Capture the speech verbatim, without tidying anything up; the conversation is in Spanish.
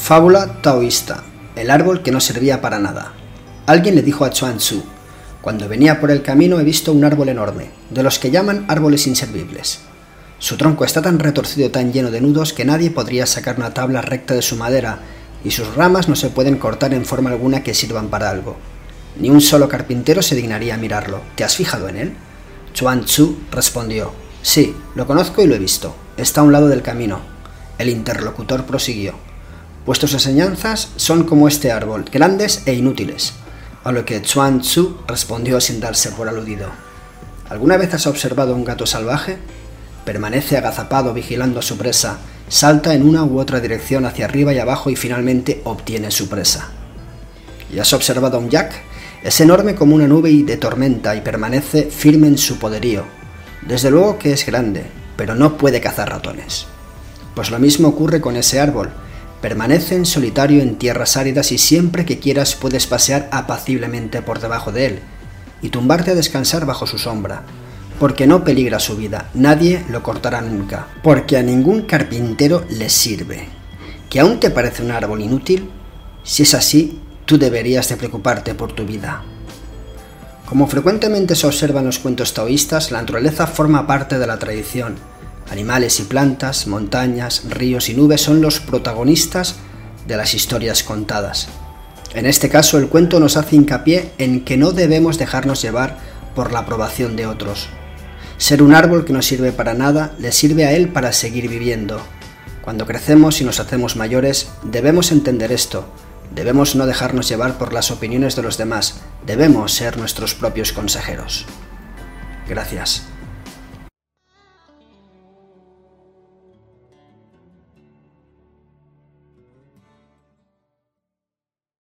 Fábula taoísta, el árbol que no servía para nada. Alguien le dijo a Chuang Tzu: cuando venía por el camino he visto un árbol enorme, de los que llaman árboles inservibles. Su tronco está tan retorcido y tan lleno de nudos que nadie podría sacar una tabla recta de su madera, y sus ramas no se pueden cortar en forma alguna que sirvan para algo. Ni un solo carpintero se dignaría a mirarlo. ¿Te has fijado en él? Chuang Tzu respondió: sí, lo conozco y lo he visto. Está a un lado del camino. El interlocutor prosiguió: vuestras enseñanzas son como este árbol, grandes e inútiles. A lo que Chuang Tzu respondió sin darse por aludido: ¿alguna vez has observado un gato salvaje? Permanece agazapado vigilando a su presa, salta en una u otra dirección hacia arriba y abajo y finalmente obtiene su presa. ¿Y has observado a un yak? Es enorme como una nube y de tormenta y permanece firme en su poderío. Desde luego que es grande, pero no puede cazar ratones. Pues lo mismo ocurre con ese árbol. Permanece en solitario en tierras áridas y siempre que quieras puedes pasear apaciblemente por debajo de él y tumbarte a descansar bajo su sombra, porque no peligra su vida, nadie lo cortará nunca, porque a ningún carpintero le sirve. ¿Que aún te parece un árbol inútil? Si es así, tú deberías de preocuparte por tu vida. Como frecuentemente se observa en los cuentos taoístas, la naturaleza forma parte de la tradición. Animales y plantas, montañas, ríos y nubes son los protagonistas de las historias contadas. En este caso, el cuento nos hace hincapié en que no debemos dejarnos llevar por la aprobación de otros. Ser un árbol que no sirve para nada, le sirve a él para seguir viviendo. Cuando crecemos y nos hacemos mayores, debemos entender esto. Debemos no dejarnos llevar por las opiniones de los demás. Debemos ser nuestros propios consejeros. Gracias.